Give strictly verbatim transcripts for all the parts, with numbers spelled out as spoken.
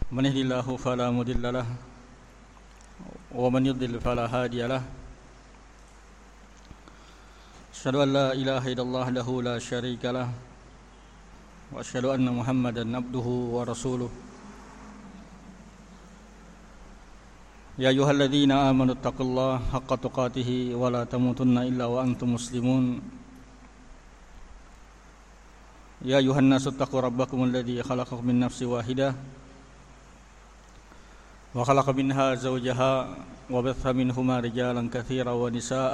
من يهد الله فلا مضل له ومن يضلل فلا هادي له أشهد أن لا إله إلا الله له لا شريك له وأشهد أن محمدا عبده ورسوله يا أيها الذين آمنوا اتقوا الله حق تقاته ولا تموتن إلا وأنتم مسلمون يا أيها الناس اتقوا ربكم الذي خلقكم من نفس واحدة وخلق منها زوجها وبث منهما رجالا كثيرا ونساء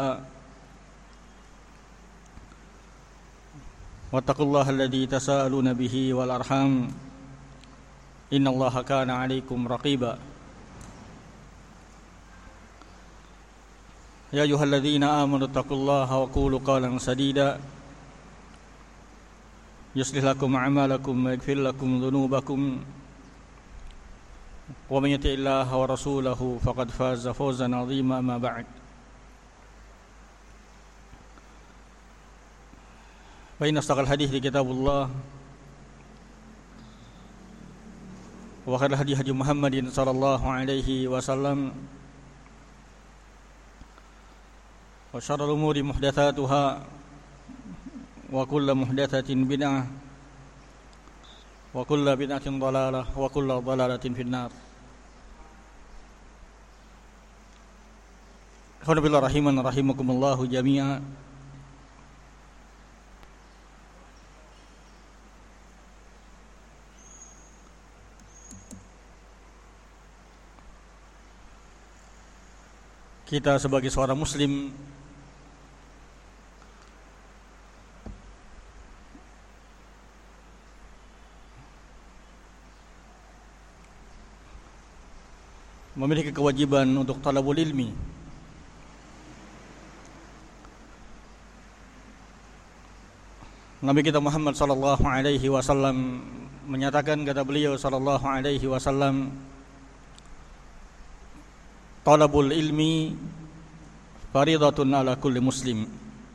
واتقوا الله الذي تساءلون به والأرحام إن الله كان عليكم رقيبا يا أيها الذين آمنوا اتقوا الله وقولوا قولا سديدا يصلح لكم أعمالكم ويغفر لكم ذنوبكم ومن يطع الله ورسوله فقد فاز فوزا عظيما. أما بعد فإن أصدق الحديث كتاب الله وخير الهدي هدي محمد صلى الله عليه وسلم وشر الأمور محدثاتها وكل محدثة بدعة وكل بدعة ضلالة وكل ضلالة في النار. Ikhwan fillah rahiman rahimakumullah jami'a. Kita sebagai seorang muslim memiliki kewajiban untuk talabul ilmi. Nabi kita Muhammad sallallahu alaihi wasallam menyatakan, kata beliau sallallahu alaihi wasallam, talabul ilmi faridatun ala kulli muslim.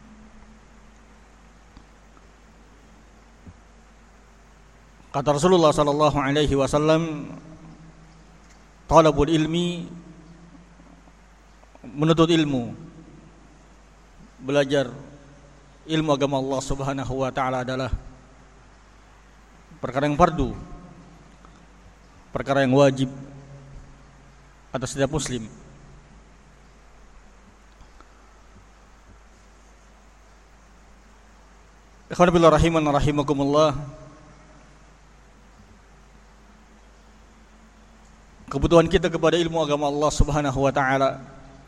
Kata Rasulullah sallallahu alaihi wasallam, talabul ilmi, menuntut ilmu, belajar ilmu agama Allah Subhanahu wa taala adalah perkara yang fardu, perkara yang wajib atas setiap muslim. Ikhwan fillah rahiman rahimakumullah. Kebutuhan kita kepada ilmu agama Allah Subhanahu wa taala,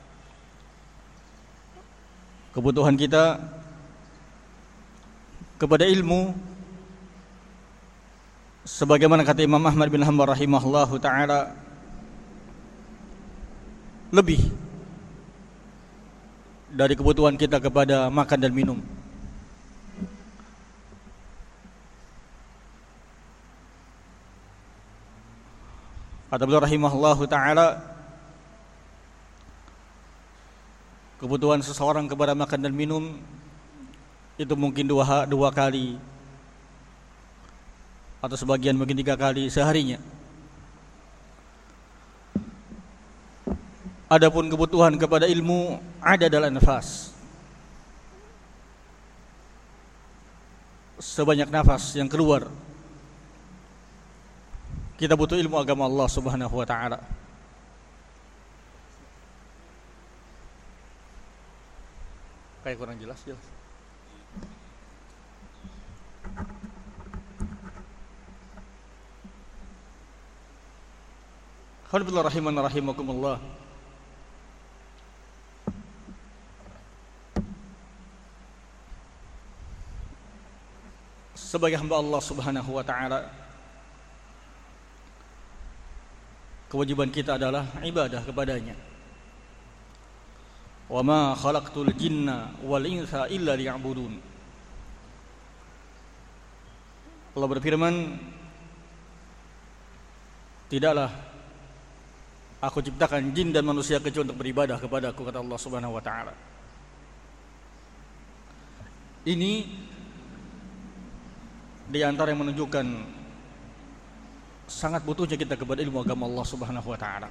kebutuhan kita kepada ilmu, sebagaimana kata Imam Ahmad bin Hanbal rahimahullahu taala, lebih dari kebutuhan kita kepada makan dan minum. Kata beliau rahimahullahu ta'ala, kebutuhan seseorang kepada makan dan minum itu mungkin dua, dua kali atau sebagian mungkin tiga kali seharinya. Adapun kebutuhan kepada ilmu ada dalam nafas, sebanyak nafas yang keluar, kita butuh ilmu agama Allah Subhanahu wa taala. Kayak kurang jelas jelas. Alhamdulillah rahiman rahimakumullah. Sebagai hamba Allah Subhanahu wa taala, kewajiban kita adalah ibadah kepadanya. Wa ma khalaqtul jinna wal insa illa liya'budun. Allah berfirman, tidaklah aku ciptakan jin dan manusia kecuali untuk beribadah kepada aku, kata Allah Subhanahu wa taala. Ini di antara yang menunjukkan sangat butuhnya kita kepada ilmu agama Allah Subhanahu wa taala.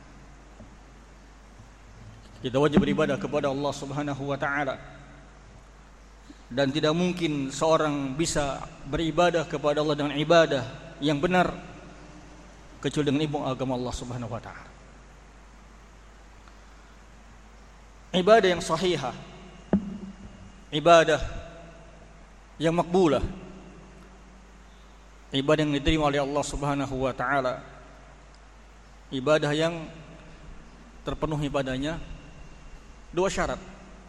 Kita wajib beribadah kepada Allah Subhanahu wa taala. Dan tidak mungkin seorang bisa beribadah kepada Allah dengan ibadah yang benar kecuali dengan ilmu agama Allah Subhanahu wa taala. Ibadah yang sahihah, ibadah yang makbulah, ibadah yang diterima oleh Allah Subhanahu wa taala, ibadah yang terpenuhi padanya dua syarat.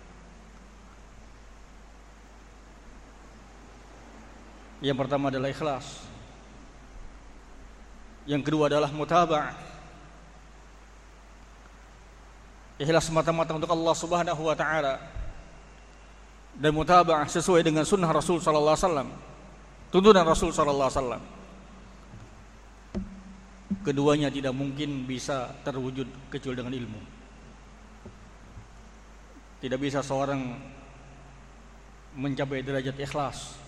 Yang pertama adalah ikhlas. Yang kedua adalah mutaba'ah. Ikhlas semata-mata untuk Allah Subhanahu wa taala dan mutaba'ah sesuai dengan sunnah Rasul sallallahu alaihi wasallam, tuntunan Rasul sallallahu alaihi wasallam. Keduanya tidak mungkin bisa terwujud kecuali dengan ilmu. Tidak bisa seorang mencapai derajat ikhlas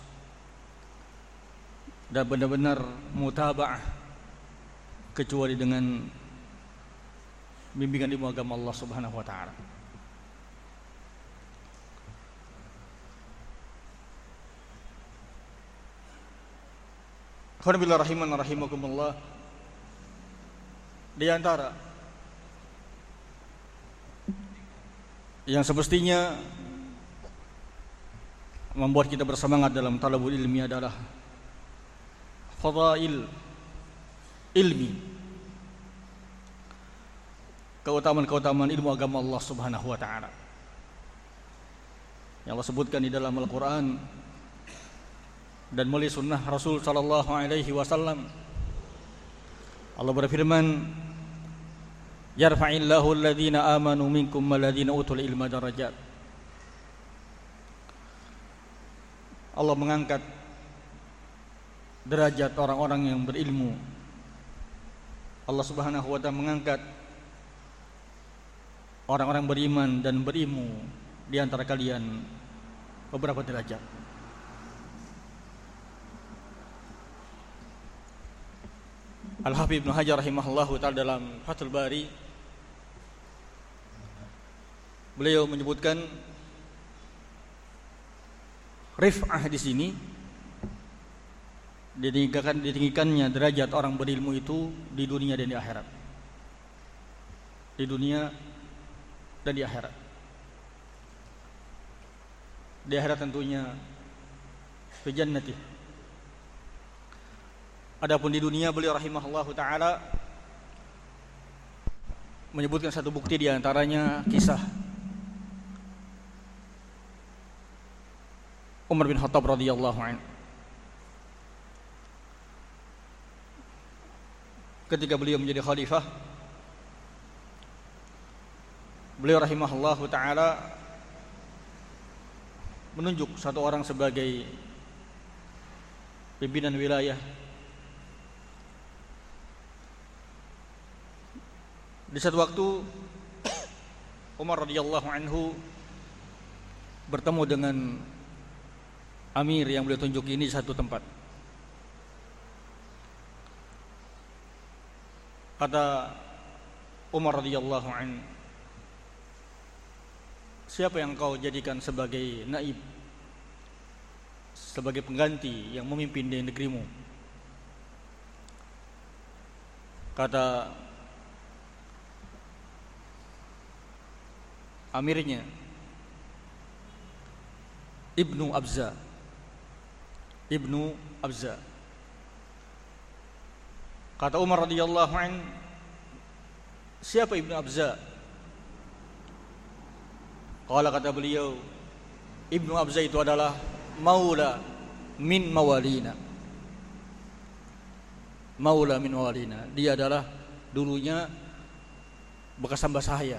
dan benar-benar mutaba'ah kecuali dengan bimbingan ilmu agama Allah Subhanahu wa taala. Alhamdulillah rahiman rahimakumullah. Di antara yang semestinya membuat kita bersemangat dalam talabul ilmi adalah fadail ilmi, keutamaan-keutamaan ilmu agama Allah Subhanahu wa taala yang Allah sebutkan di dalam Al-Qur'an dan melalui sunnah Rasul sallallahu alaihi wasallam. Allah berfirman, yarfa'illahu alladhina amanu minkum walladhina utul ilma darajat. Allah mengangkat derajat orang-orang yang berilmu. Allah Subhanahu wa taala mengangkat orang-orang beriman dan berilmu di antara kalian beberapa derajat. Al-Hafidz Ibnu Hajar rahimahullahu taala dalam Fathul Bari beliau menyebutkan rif'ah di sini ditinggikan ditinggikannya derajat orang berilmu itu di dunia dan di akhirat. Di dunia dan di akhirat. Di akhirat tentunya fi jannati. Adapun di dunia beliau rahimahullahu taala menyebutkan satu bukti di antaranya kisah Umar bin Khattab radhiyallahu anhu. Ketika beliau menjadi khalifah, beliau rahimahullahu taala menunjuk satu orang sebagai pimpinan wilayah. Di satu waktu Umar radhiyallahu anhu bertemu dengan amir yang beliau tunjuk ini di satu tempat. Kata Umar radhiyallahu anhu, siapa yang kau jadikan sebagai naib, sebagai pengganti yang memimpin di negerimu? Kata amirnya, Ibnu Abza. Ibnu Abza. Kata Umar radhiyallahu anhu, siapa Ibnu Abza? Qala, kata beliau, Ibnu Abza itu adalah maula min mawalina. Maula min mawalina. Dia adalah dulunya bekas hamba sahaya.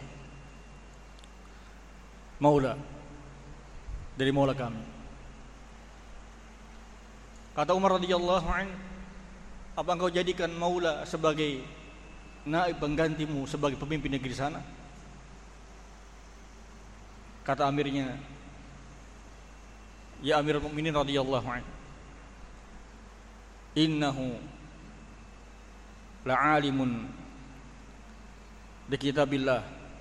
Maula dari maula kami. Kata Umar radhiyallahu anhu, apa engkau jadikan maula sebagai naib penggantimu sebagai pemimpin negeri sana? Kata amirnya, ya Amirul Mukminin radhiyallahu anhu, innahu la'alimun bi kitabillah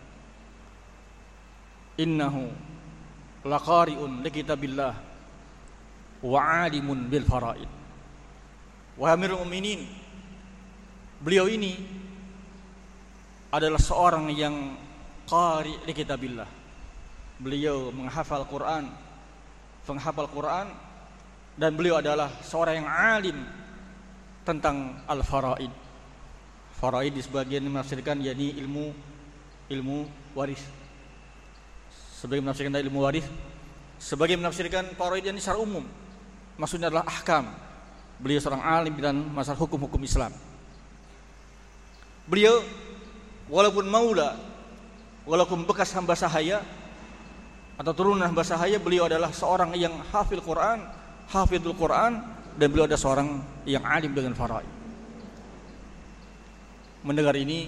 innahu laqari'un li kitabillah wa 'alimun bil faraid. Wahai Amirul Mukminin, beliau ini adalah seorang yang qari li kitabillah. Beliau menghafal Quran, penghafal Quran, dan beliau adalah seorang yang alim tentang al-faraid. Faraid di sebagian menafsirkan yakni ilmu ilmu waris. Sebagian menafsirkan ilmu waris, sebagian menafsirkan faraid ini secara umum. Maksudnya adalah ahkam. Beliau seorang alim dan masalah hukum-hukum Islam. Beliau walaupun maula, walaupun bekas hamba sahaya atau turunan hamba sahaya, beliau adalah seorang yang hafil Quran, hafidul Quran, dan beliau adalah seorang yang alim dengan faraid. Mendengar ini,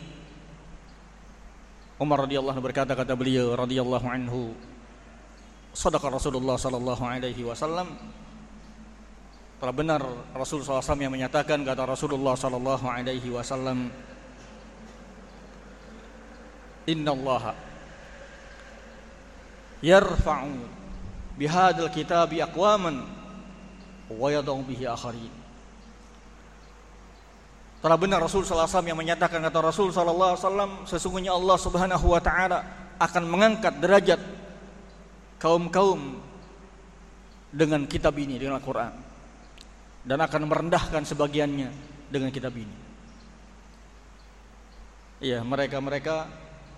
Umar radhiyallahu anhu berkata, kata beliau radhiyallahu anhu, sadaqa Rasulullah sallallahu alaihi wasallam. Telah benar Rasul sallallahu alaihi wasallam yang menyatakan, kata Rasulullah sallallahu alaihi wasallam, innallaha yarfa'u bihadzal kitabi aqwaman wa yad'u bihi akharin. Telah benar Rasul sallallahu alaihi wasallam yang menyatakan, kata Rasul sallallahu alaihi wasallam, sesungguhnya Allah Subhanahu wa taala akan mengangkat derajat kaum-kaum dengan kitab ini, dengan Al-Qur'an, dan akan merendahkan sebagiannya dengan kitab ini. Iya, mereka-mereka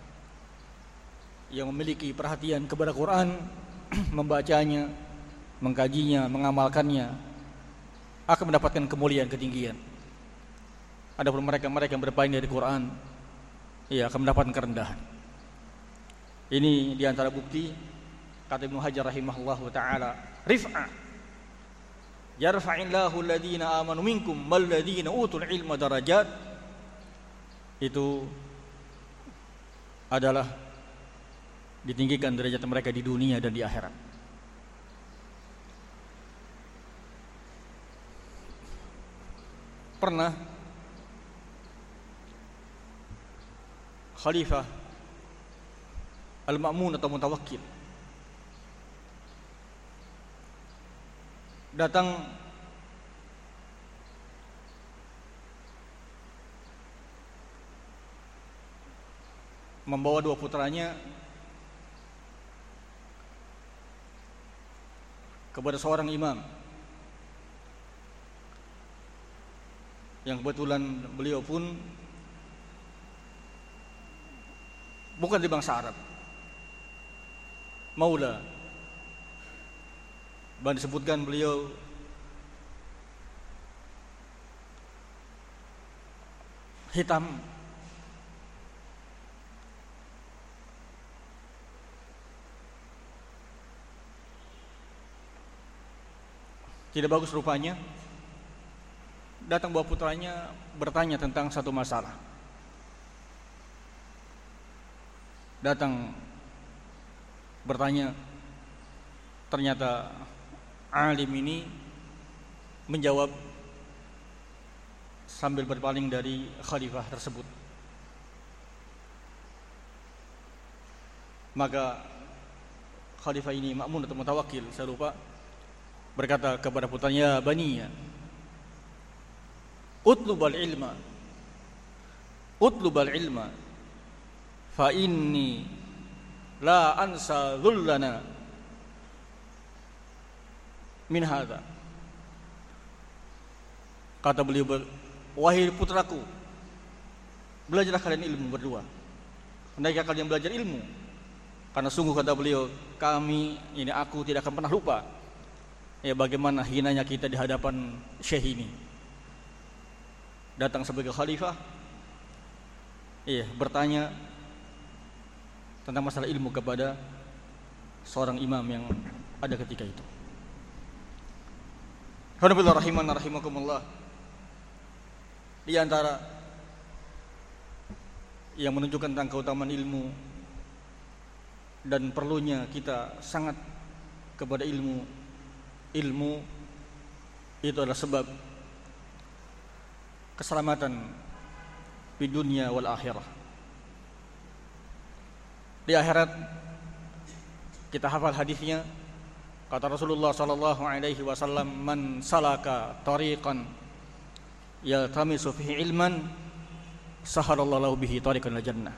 yang memiliki perhatian kepada Quran, membacanya, mengkajinya, mengamalkannya, akan mendapatkan kemuliaan, ketinggian. Adapun mereka-mereka yang berpaling dari Quran, ia akan mendapatkan kerendahan. Ini diantara bukti, kata Ibnu Hajar rahimahullahu taala, rif'ah yarfa'illahu alladhina amanu minkum walladhina utul ilma darajat. Itu adalah ditinggikan derajat mereka di dunia dan di akhirat. Pernah Khalifah Al-Ma'mun atau Mutawakkil datang membawa dua putranya kepada seorang imam yang kebetulan beliau pun bukan di bangsa Arab, maula. Dan disebutkan beliau hitam, tidak bagus rupanya. Datang bawa putranya bertanya tentang satu masalah. Datang bertanya, ternyata alim ini menjawab sambil berpaling dari khalifah tersebut. Maka khalifah ini, Ma'mun atau Mutawakkil, saya lupa, berkata kepada putranya, baniya, utlubal ilma, utlubal ilma, fa inni la ansa dhullana min hadza. Kata beliau, wahai putraku, belajarlah kalian ilmu berdua, hendaknya kalian belajar ilmu, karena sungguh, kata beliau, kami ini, aku tidak akan pernah lupa ya bagaimana hinanya kita di hadapan syekh ini. Datang sebagai khalifah, iya, bertanya tentang masalah ilmu kepada seorang imam yang ada ketika itu. Alhamdulillah rahiman rahimakumullah. Di antara yang menunjukkan tentang keutamaan ilmu dan perlunya kita sangat kepada ilmu, ilmu itu adalah sebab keselamatan di dunia wal akhirah. Di akhirat kita hafal hadisnya, kata Rasulullah sallallahu alaihi wasallam, man salaka tariqan yaltamisu fihi ilman sahalallahu lahu bihi tariqan ila jannah.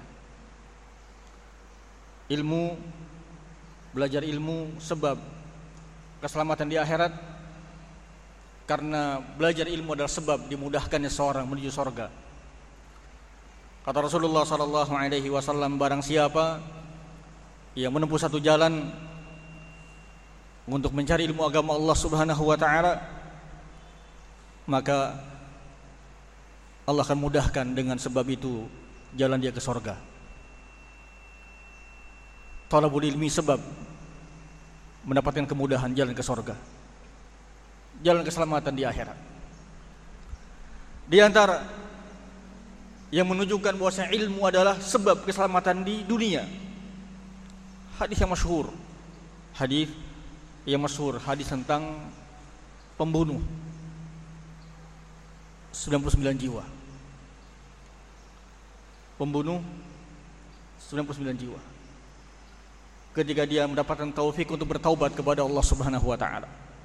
Ilmu, belajar ilmu sebab keselamatan di akhirat, karena belajar ilmu adalah sebab dimudahkannya seorang menuju surga. Kata Rasulullah sallallahu alaihi wasallam, barang siapa yang menempuh satu jalan untuk mencari ilmu agama Allah Subhanahu wa taala, maka Allah akan mudahkan dengan sebab itu jalan dia ke surga. Talabul ilmi sebab mendapatkan kemudahan jalan ke surga, jalan keselamatan di akhirat. Di antara yang menunjukkan bahwasanya ilmu adalah sebab keselamatan di dunia, hadis yang masyhur, hadis yang masyhur, hadis tentang pembunuh sembilan puluh sembilan jiwa. Pembunuh sembilan puluh sembilan jiwa. Ketika dia mendapatkan taufik untuk bertaubat kepada Allah Subhanahu wa taala.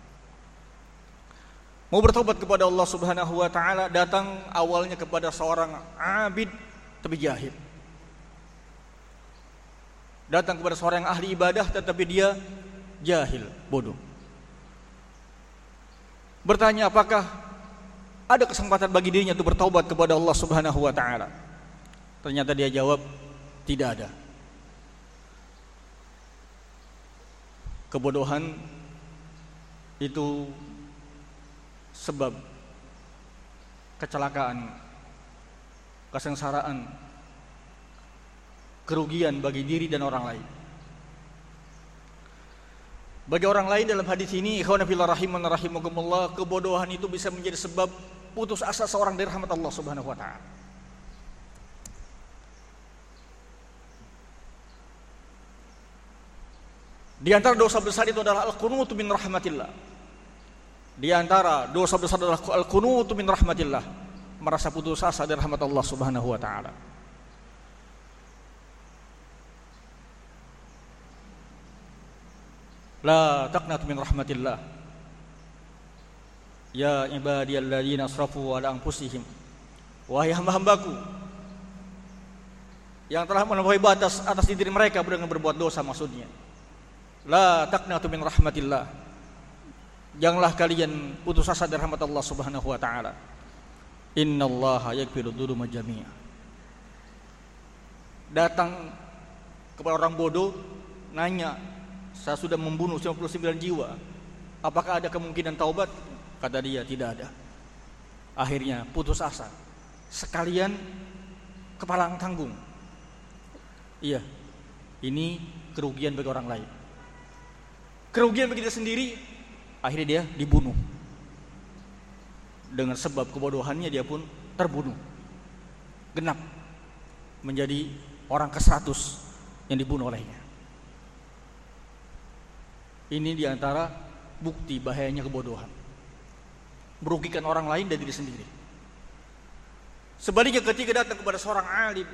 Mau bertaubat kepada Allah Subhanahu wa taala, datang awalnya kepada seorang abid tapi jahil. Datang kepada seorang yang ahli ibadah tetapi dia jahil, bodoh. Bertanya apakah ada kesempatan bagi dirinya untuk bertaubat kepada Allah Subhanahu wa taala. Ternyata dia jawab, tidak ada. Kebodohan itu sebab kecelakaan, kesengsaraan, kerugian bagi diri dan orang lain. Bagi orang lain dalam hadis ini, ikhwan fillah rahiman rahimakumullah, kebodohan itu bisa menjadi sebab putus asa seorang dari rahmat Allah Subhanahu wa taala. Di antara dosa besar itu adalah al-qunutu min rahmatillah. Di antara dosa besar adalah al-qunutu min rahmatillah, merasa putus asa dari rahmat Allah Subhanahu wa taala. La taqnatu min rahmatillah. Ya ibadiyalladzina asrafu ala anfusihim. Wahai hamba-hambaku yang telah melampaui batas atas diri mereka dengan berbuat dosa, maksudnya. La taqnatu min rahmatillah. Janganlah kalian putus asa dari rahmat Allah Subhanahu wa taala. Innallaha yaghfiru dzunuba jami'a. Datang kepada orang bodoh, nanya, saya sudah membunuh sembilan puluh sembilan jiwa, apakah ada kemungkinan taubat? Kata dia, tidak ada. Akhirnya putus asa, sekalian kepalang tanggung. Iya, ini kerugian bagi orang lain, kerugian bagi dia sendiri. Akhirnya dia dibunuh. Dengan sebab kebodohannya dia pun terbunuh. Genap menjadi orang ke seratus yang dibunuh olehnya. Ini diantara bukti bahayanya kebodohan, merugikan orang lain dan diri sendiri. Sebaliknya ketika datang kepada seorang alim,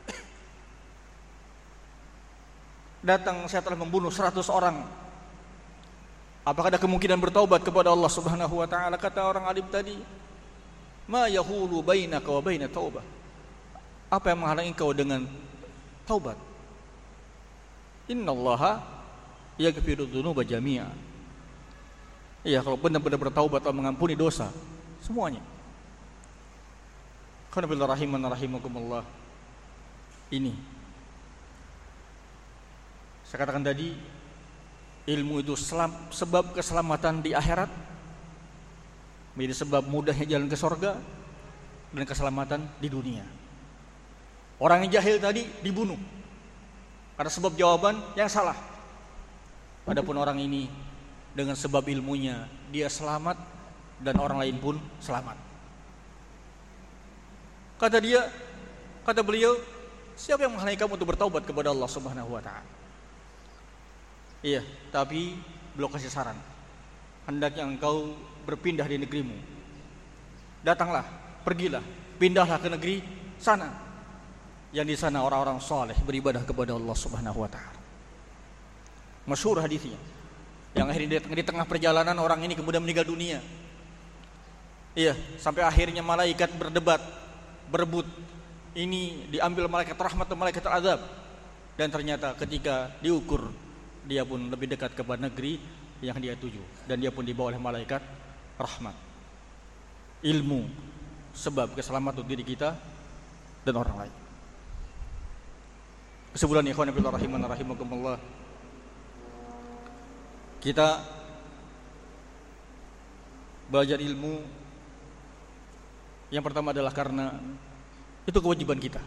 datang, saya telah membunuh seratus orang, apakah ada kemungkinan bertaubat kepada Allah Subhanahu wa taala? Kata orang alim tadi, ma yahulu bainaka wa baina taubah. Apa yang menghalangi engkau dengan taubat? Innallaha yaghfiru dzunuba jami'a. Iya, kalau benar-benar bertaubat Allah mengampuni dosa semuanya. Qanabillah rahiman rahimakumullah. Ini saya katakan tadi, ilmu itu selam, sebab keselamatan di akhirat, menjadi sebab mudahnya jalan ke surga dan keselamatan di dunia. Orang yang jahil tadi dibunuh karena sebab jawaban yang salah. Adapun orang ini dengan sebab ilmunya dia selamat dan orang lain pun selamat. Kata dia, kata beliau, siapa yang menghalangi kamu untuk bertaubat kepada Allah Subhanahu wa taala? Iya, tapi beliau kasih saran, hendaknya engkau berpindah di negerimu. Datanglah, pergilah, pindahlah ke negeri sana. Yang di sana orang-orang saleh beribadah kepada Allah Subhanahu wa taala. Masyhur hadisnya. Yang akhirnya di tengah perjalanan orang ini kemudian meninggal dunia. Iya, sampai akhirnya malaikat berdebat, berebut. Ini diambil malaikat rahmat atau malaikat azab. Dan ternyata ketika diukur, dia pun lebih dekat kepada negeri yang dia tuju, dan dia pun dibawa oleh malaikat rahmat. Ilmu sebab keselamatan diri kita dan orang lain. Kesimpulan ikhwan fillah rahiman rahimakumullah, kita belajar ilmu yang pertama adalah karena itu kewajiban kita.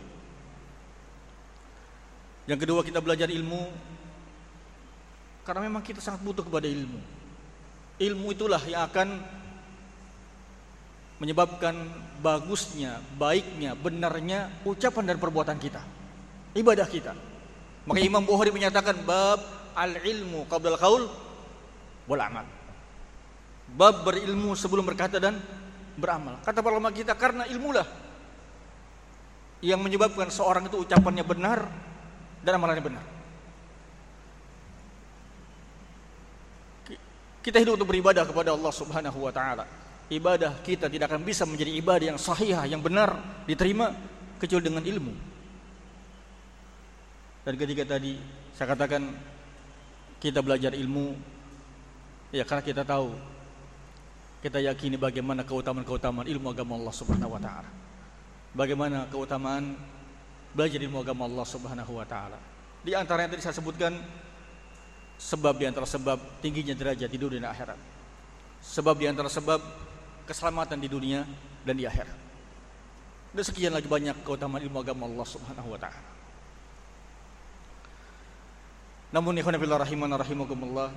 Yang kedua, kita belajar ilmu karena memang kita sangat butuh kepada ilmu. Ilmu itulah yang akan menyebabkan bagusnya, baiknya, benarnya ucapan dan perbuatan kita, ibadah kita. Maka Imam Bukhari menyatakan bab al-ilmu qabla al-qaul wal amal. Bab berilmu sebelum berkata dan beramal. Kata para ulama kita, karena ilmulah yang menyebabkan seorang itu ucapannya benar dan amalannya benar. Kita hidup untuk beribadah kepada Allah Subhanahu wa taala. Ibadah kita tidak akan bisa menjadi ibadah yang sahih, yang benar, diterima kecuali dengan ilmu. Dan ketika tadi saya katakan kita belajar ilmu ya karena kita tahu, kita yakini bagaimana keutamaan-keutamaan ilmu agama Allah Subhanahu wa taala. Bagaimana keutamaan belajar ilmu agama Allah Subhanahu wa taala. Di antara yang tadi saya sebutkan, sebab di antara sebab tingginya derajat di dunia dan akhirat. Sebab di antara sebab keselamatan di dunia dan di akhirat. Dan sekian lagi banyak keutamaan ilmu agama Allah Subhanahu wa taala. Namun ikhwan fillah rahiman rahimakumullah,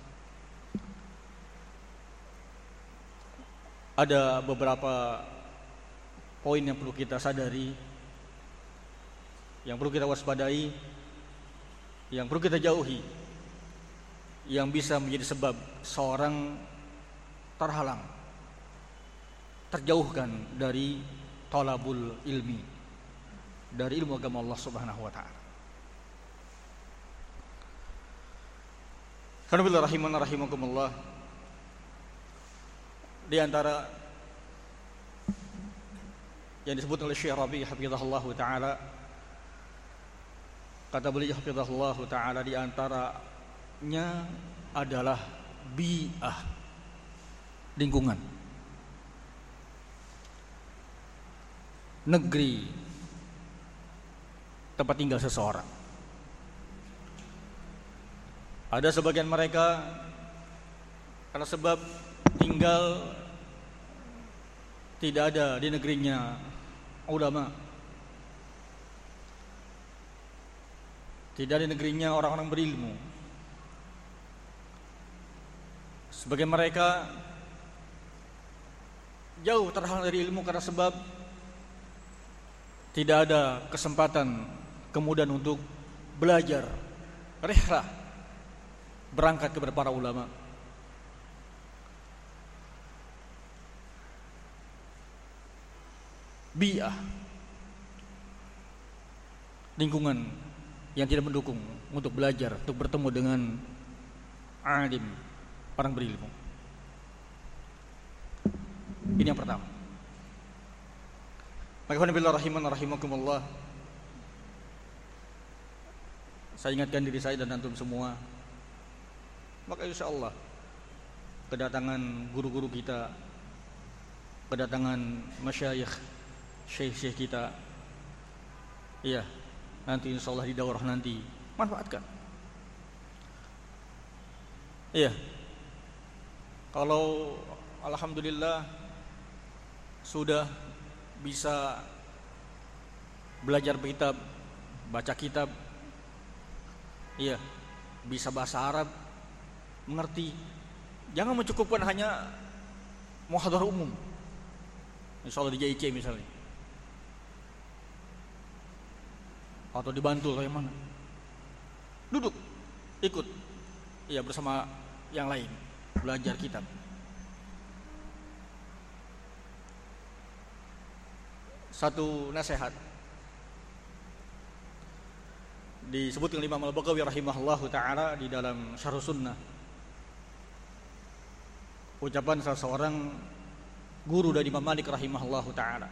ada beberapa poin yang perlu kita sadari, yang perlu kita waspadai, yang perlu kita jauhi, yang bisa menjadi sebab seorang terhalang, terjauhkan dari talabul ilmi, dari ilmu agama Allah Subhanahu wa taala. Alhamdulillah rahiman rahimakumullah, di antara yang disebut oleh Syekh Rabi hafizahullah taala, kata beliau hafizahullah taala, di antaranya adalah bi'ah, lingkungan, negeri tempat tinggal seseorang. Ada sebagian mereka karena sebab tinggal tidak ada di negerinya ulama, tidak ada di negerinya orang-orang berilmu. Sebagian mereka jauh terhalang dari ilmu karena sebab tidak ada kesempatan kemudian untuk belajar, rihlah, berangkat kepada para ulama. Bi'ah, lingkungan yang tidak mendukung untuk belajar, untuk bertemu dengan alim, orang berilmu. Ini yang pertama. Maka billah rahiman rahimakumullah, saya ingatkan diri saya dan antum semua, maka insyaallah kedatangan guru-guru kita, kedatangan masyayikh, syekh-syekh kita, iya, nanti insyaallah di daurah nanti manfaatkan. Iya, kalau alhamdulillah sudah bisa belajar kitab, baca kitab, iya, bisa bahasa Arab, mengerti, jangan mencukupkan hanya muhadharah umum, insyaallah di J I C misalnya, atau di Bantul atau yang mana, duduk, ikut, iya, bersama yang lain, belajar kitab. satu nasihat disebutkan oleh Imam Al-Baghawi rahimahullahu taala di dalam Syarh Sunnah. Ucapan salah seorang guru dari Imam Malik rahimahullahu taala.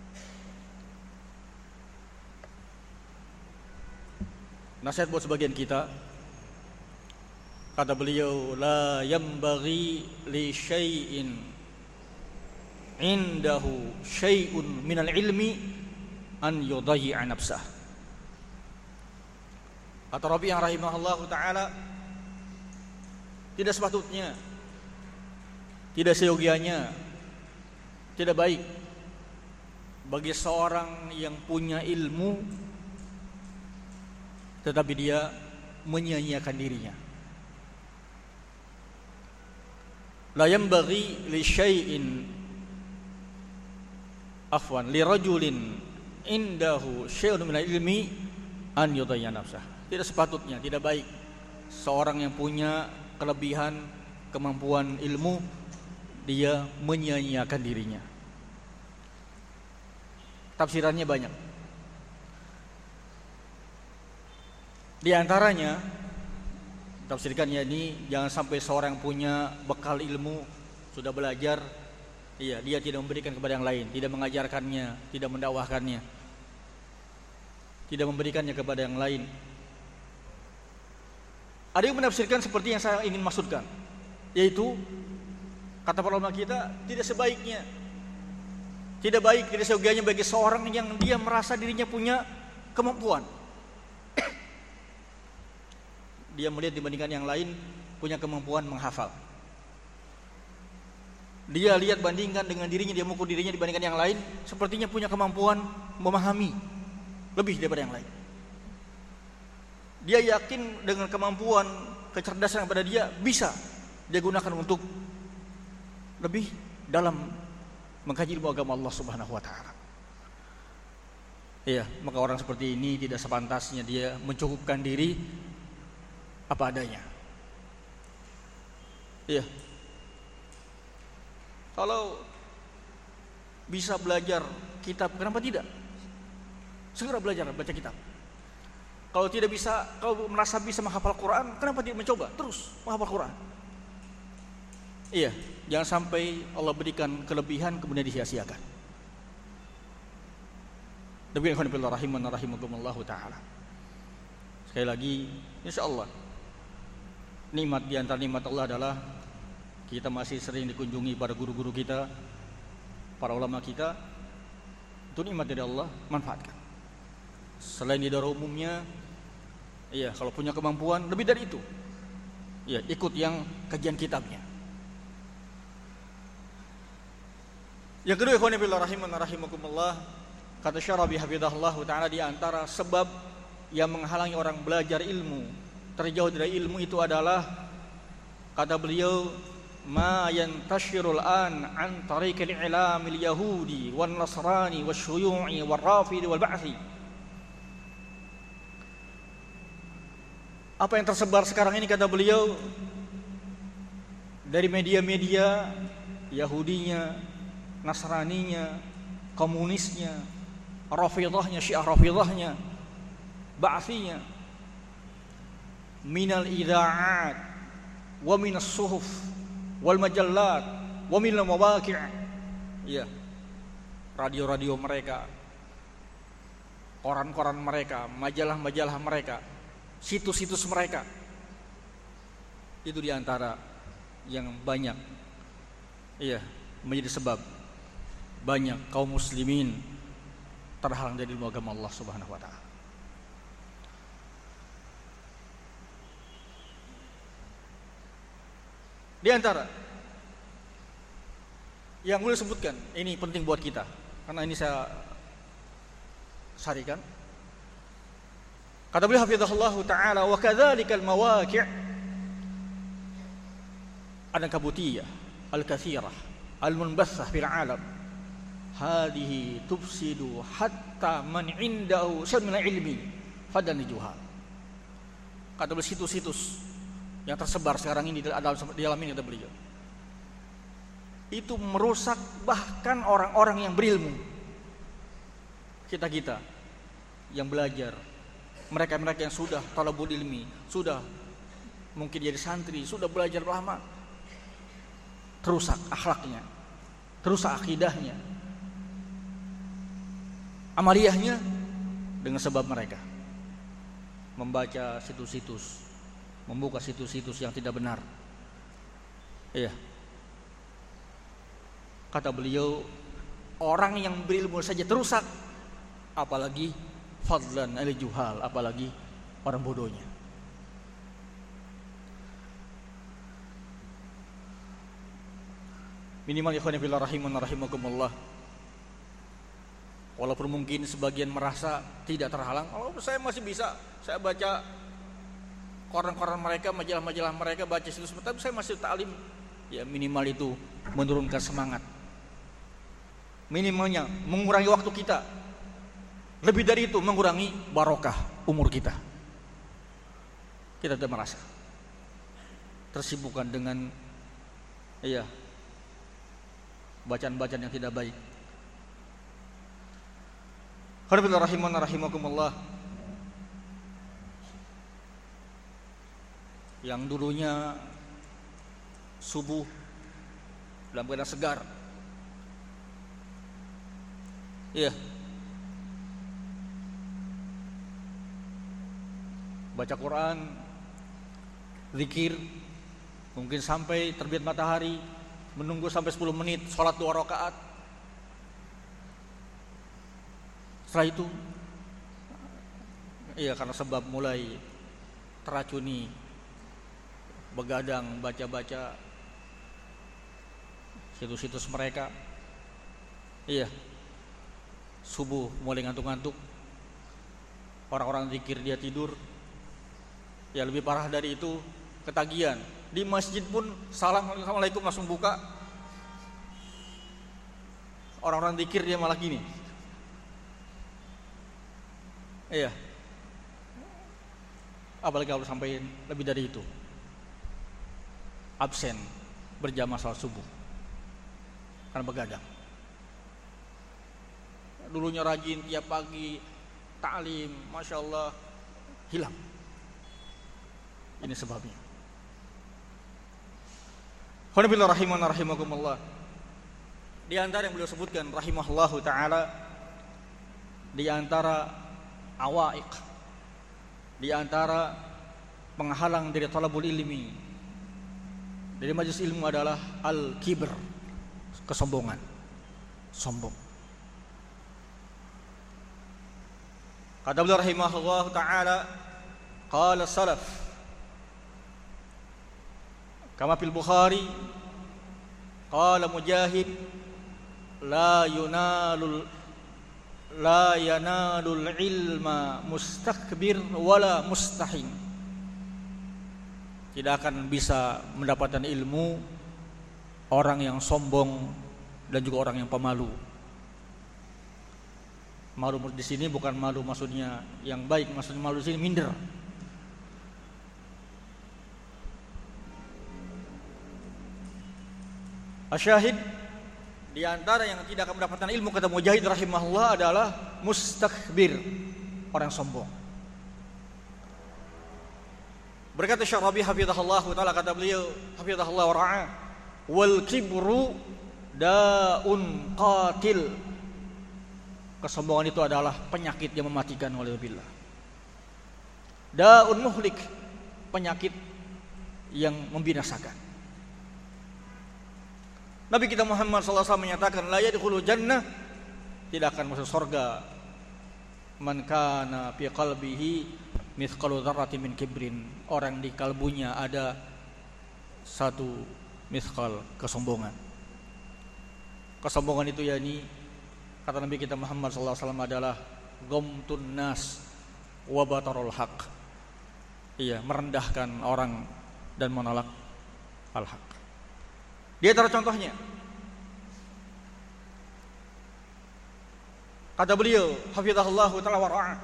Nasihat buat sebagian kita. Kata beliau, la yambaghi li syai'in indahu syai'un minal ilmi an yudayyi'a nafsah. Kata Rabi'ah rahimahullahu taala, tidak sepatutnya, tidak seyogianya, tidak baik bagi seorang yang punya ilmu tetapi dia menyia-nyiakan dirinya. La yanbaghi li syai'in afwan li rajulin indahu syai'un minal ilmi an yudayya nafsah. Tidak sepatutnya, tidak baik seorang yang punya kelebihan kemampuan ilmu dia menyia-nyiakan dirinya. Tafsirannya banyak. Di antaranya tafsirkannya ini, jangan sampai seorang punya bekal ilmu, sudah belajar, iya, dia tidak memberikan kepada yang lain, tidak mengajarkannya, tidak mendakwahkannya, tidak memberikannya kepada yang lain. Ada yang menafsirkan seperti yang saya ingin maksudkan, yaitu kata para ulama kita, tidak sebaiknya, tidak baik, tidak seyogianya bagi seorang yang dia merasa dirinya punya kemampuan. Dia melihat dibandingkan yang lain punya kemampuan menghafal. Dia lihat bandingkan dengan dirinya, dia mengukur dirinya dibandingkan yang lain, sepertinya punya kemampuan memahami lebih daripada yang lain. Dia yakin dengan kemampuan kecerdasan pada dia bisa dia gunakan untuk lebih dalam mengkaji ilmu agama Allah Subhanahu wa taala. Iya, maka orang seperti ini tidak sepantasnya dia mencukupkan diri apa adanya. Iya. Kalau bisa belajar kitab, kenapa tidak? Segera belajar baca kitab. Kalau tidak bisa, kalau merasa bisa menghafal Quran, kenapa tidak mencoba terus menghafal Quran? Iya, jangan sampai Allah berikan kelebihan kemudian disia-siakan. Demikian ikhwan rahiman rahimakumullah taala. Sekali lagi, insyaallah nikmat di antara nikmat Allah adalah kita masih sering dikunjungi para guru-guru kita, para ulama kita. Itu nikmat dari Allah, manfaatkan. Selain di dalam umumnya, iya, kalau punya kemampuan lebih dari itu, iya, ikut yang kajian kitabnya. Yang kedua, ikhwan fillah rahiman rahimakumullah, kata Syarabi hafizahullah taala, di antara sebab yang menghalangi orang belajar ilmu, terjauh dari ilmu itu adalah, kata beliau, ma yantashirul an an tariqil ilamil yahudi wan nasrani wasyuyu'i wal rafidi wal ba'thi. Apa yang tersebar sekarang ini, kata beliau, dari media-media Yahudinya, Nasraninya, komunisnya, Rafidhahnya, Syiah Rafidhahnya, Ba'thinya, minal idha'at wa minas suhuf wal majallat wa minal mawaqi'. Iya, radio-radio mereka, koran-koran mereka, majalah-majalah mereka, situs-situs mereka, itu diantara yang banyak, iya, menjadi sebab banyak kaum muslimin terhalang dari ilmu agama Allah Subhanahu wa taala. Di antara yang boleh sebutkan, ini penting buat kita, karena ini saya sarikan. Kata beliau hafizahullah taala, wa kadzalikal mawaqi' al-kabutiyah al-katsirah al-munbaththah fil 'alam hadhihi tufsidu hatta man 'indahu syai'un min ilmi fadan juhal. Kata beliau, situs-situs yang tersebar sekarang ini di dalam, di dalam ini, kata beliau, itu merusak bahkan orang-orang yang berilmu. kita-kita yang belajar, mereka-mereka yang sudah talabul ilmi, sudah mungkin jadi santri, sudah belajar lama, terusak akhlaknya, terusak akidahnya, amaliyahnya dengan sebab mereka membaca situs-situs, membuka situs-situs yang tidak benar. Iya. Kata beliau, orang yang berilmu saja terusak, apalagi fadlan al juhal, apalagi orang bodohnya. Minimal ikhwan fillah rahimun rahimakumullah. Walaupun mungkin sebagian merasa tidak terhalang, kalau saya masih bisa, saya baca koran-koran mereka, majalah-majalah mereka, baca situs, tapi saya masih ta'lim. Ya minimal itu menurunkan semangat. Minimalnya mengurangi waktu kita. Lebih dari itu mengurangi barokah umur kita. Kita tidak merasa tersibukkan dengan iya bacaan-bacaan yang tidak baik. Alhamdulillah rahiman rahimakumullah. Yang dulunya subuh dalam keadaan segar, iya, baca Quran, zikir, mungkin sampai terbit matahari, menunggu sampai sepuluh menit, sholat dua rakaat. Setelah itu, iya karena sebab mulai teracuni, begadang, baca-baca situs-situs mereka, iya, subuh mulai ngantuk-ngantuk, orang-orang zikir dia tidur. Ya lebih parah dari itu, ketagihan. Di masjid pun salam, assalamualaikum langsung buka. Orang-orang zikir dia malah gini. Iya. Apalagi kalau sampai lebih dari itu, absen berjamaah salat subuh karena begadang. Dulunya rajin tiap pagi ta'lim, masya Allah, hilang. Ini sebabnya. Alhamdulillah rahiman rahimakumullah. Di antara yang beliau sebutkan rahimahullahu taala, di antara awaiq, di antara penghalang dari talabul ilmi, dari majelis ilmu adalah al-kibr, kesombongan, sombong. Kata beliau rahimahullahu taala, qala salaf kama fil Bukhari, qala Mujahid, la yunalul la yanalul ilma mustakbir wala mustahin. Tidak akan bisa mendapatkan ilmu orang yang sombong dan juga orang yang pemalu. Malu di sini bukan malu maksudnya yang baik, maksudnya malu di sini minder. Asyahid, di antara yang tidak akan mendapatkan ilmu kata Mujahid rahimahullah adalah mustakbir, orang sombong. Berkata Syekh Rabi hafizahullah taala, kata beliau hafizahullah wa ra'a, wal kibru daun qatil. Kesombongan itu adalah penyakit yang mematikan, waliyadzubillah. Daun muhlik, penyakit yang membinasakan. Nabi kita Muhammad sallallahu alaihi wasallam menyatakan, la yadkhulul jannah, tidak akan masuk surga, man kana fi qalbihi mithqalu dzarratin min kibrin, orang di kalbunya ada satu mithqal kesombongan. Kesombongan itu yakni, kata Nabi kita Muhammad sallallahu alaihi wasallam, adalah ghamtun nas wa batarul haq. Iya, merendahkan orang dan menolak al-haq. Di antara contohnya, kata beliau hafizahullah ta'ala wa ra'a,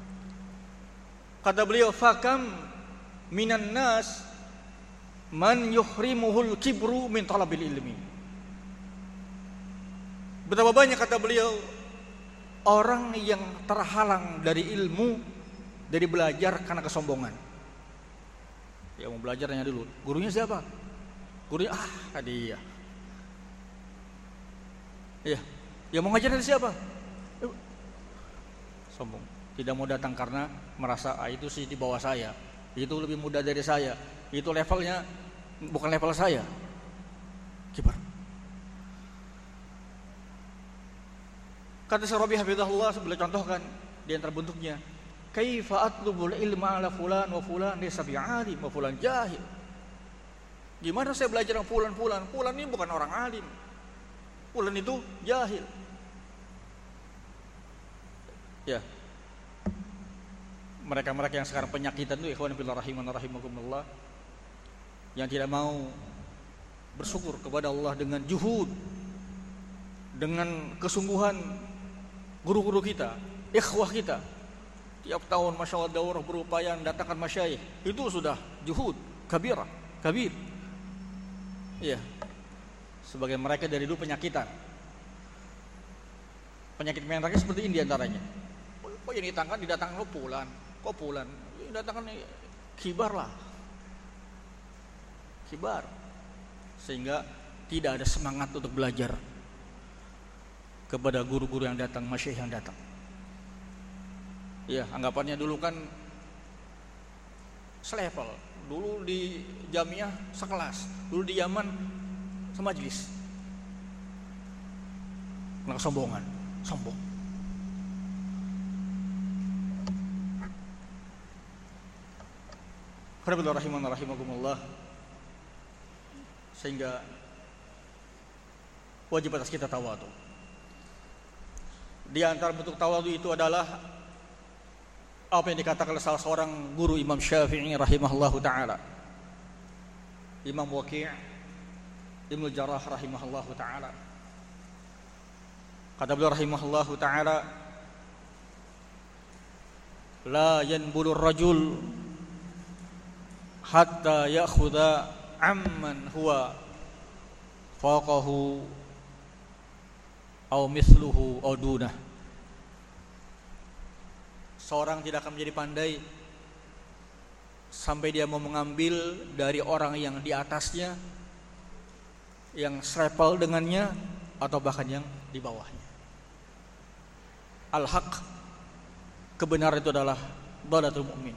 kata beliau, fakam minan nas man yuhrimuhul kibru min talabil ilmi. Betapa banyak, kata beliau, orang yang terhalang dari ilmu, dari belajar karena kesombongan. Ya mau belajar nanya dulu, gurunya siapa? Gurunya ah dia. Iya, yang mau ngajar dari siapa? Sombong. Tidak mau datang karena merasa ah itu sih di bawah saya, itu lebih muda dari saya, itu levelnya bukan level saya. Kibar. Kata Syekh Rabi' hafizahullah, sebelah contohkan di antara bentuknya, kaifa atlubul ilma ala fulan wa fulan laysa bi'alim wa fulan jahil. Gimana saya belajar dengan fulan-fulan? Fulan ini bukan orang alim. Fulan itu jahil. Ya. Mereka-mereka yang sekarang penyakitan itu ikhwan fillah rahimana rahimakumullah, yang tidak mau bersyukur kepada Allah dengan juhud, dengan kesungguhan guru-guru kita, ikhwah kita. Tiap tahun Masya Allah daurah berupaya mendatangkan masyayikh, itu sudah juhud kabirah, kabir. Iya. Sebagai mereka dari dulu penyakitan. Penyakit mereka seperti ini diantaranya. Oh yang ditangkan didatangkan lo pulan, kok pulan? Ini datangkan kibar lah, kibar. Sehingga tidak ada semangat untuk belajar kepada guru-guru yang datang, masyayikh yang datang. Ya, anggapannya dulu kan selevel. Dulu di Jamiah sekelas, dulu di Yaman semajlis. Karena kesombongan, sombong. Alhamdulillah rahimana rahimakumullah. Sehingga wajib atas kita tawadu. Di antara bentuk tawadu itu adalah apa yang dikatakan oleh salah seorang guru Imam Syafi'i rahimahullahu ta'ala, Imam Waqi' Ibnu Jarrah rahimahullahu ta'ala. Kata beliau rahimahullahu ta'ala, la yanbulur rajul hatta ya'khudha amman huwa faqahu aw mithluhu aw dunah. Seorang tidak akan menjadi pandai sampai dia mau mengambil dari orang yang di atasnya, yang selevel dengannya, atau bahkan yang di bawahnya. Al-haq, kebenaran itu adalah dhalatul mu'min.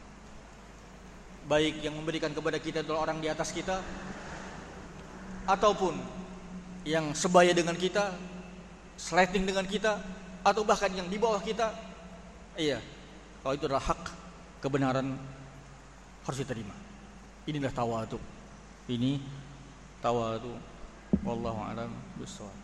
Baik yang memberikan kepada kita adalah orang di atas kita, ataupun yang sebaya dengan kita, slating dengan kita, atau bahkan yang di bawah kita. Iya, kalau itu adalah hak, kebenaran harus diterima. Inilah tawadu. Ini tawadu. Wallahu a'lam bishawab.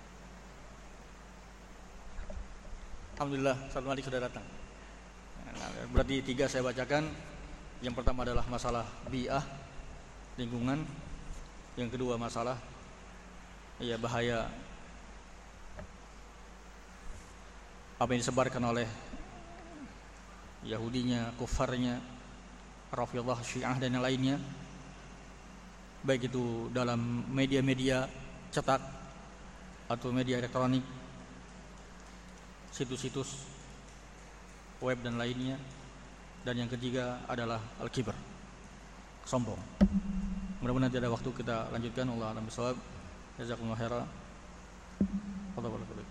Alhamdulillah, satu hari sudah datang. Berarti tiga saya bacakan. Yang pertama adalah masalah bi'ah, lingkungan. Yang kedua masalah iya bahaya apa yang disebarkan oleh Yahudinya, kufarnya, Rafidhah, Syiah dan yang lainnya, baik itu dalam media-media cetak atau media elektronik, situs-situs web dan lainnya. Dan yang ketiga adalah al-kibr, sombong. Mudah-mudahan nanti ada waktu kita lanjutkan. Allah a'lam bishawab. Jazakumullah khairan.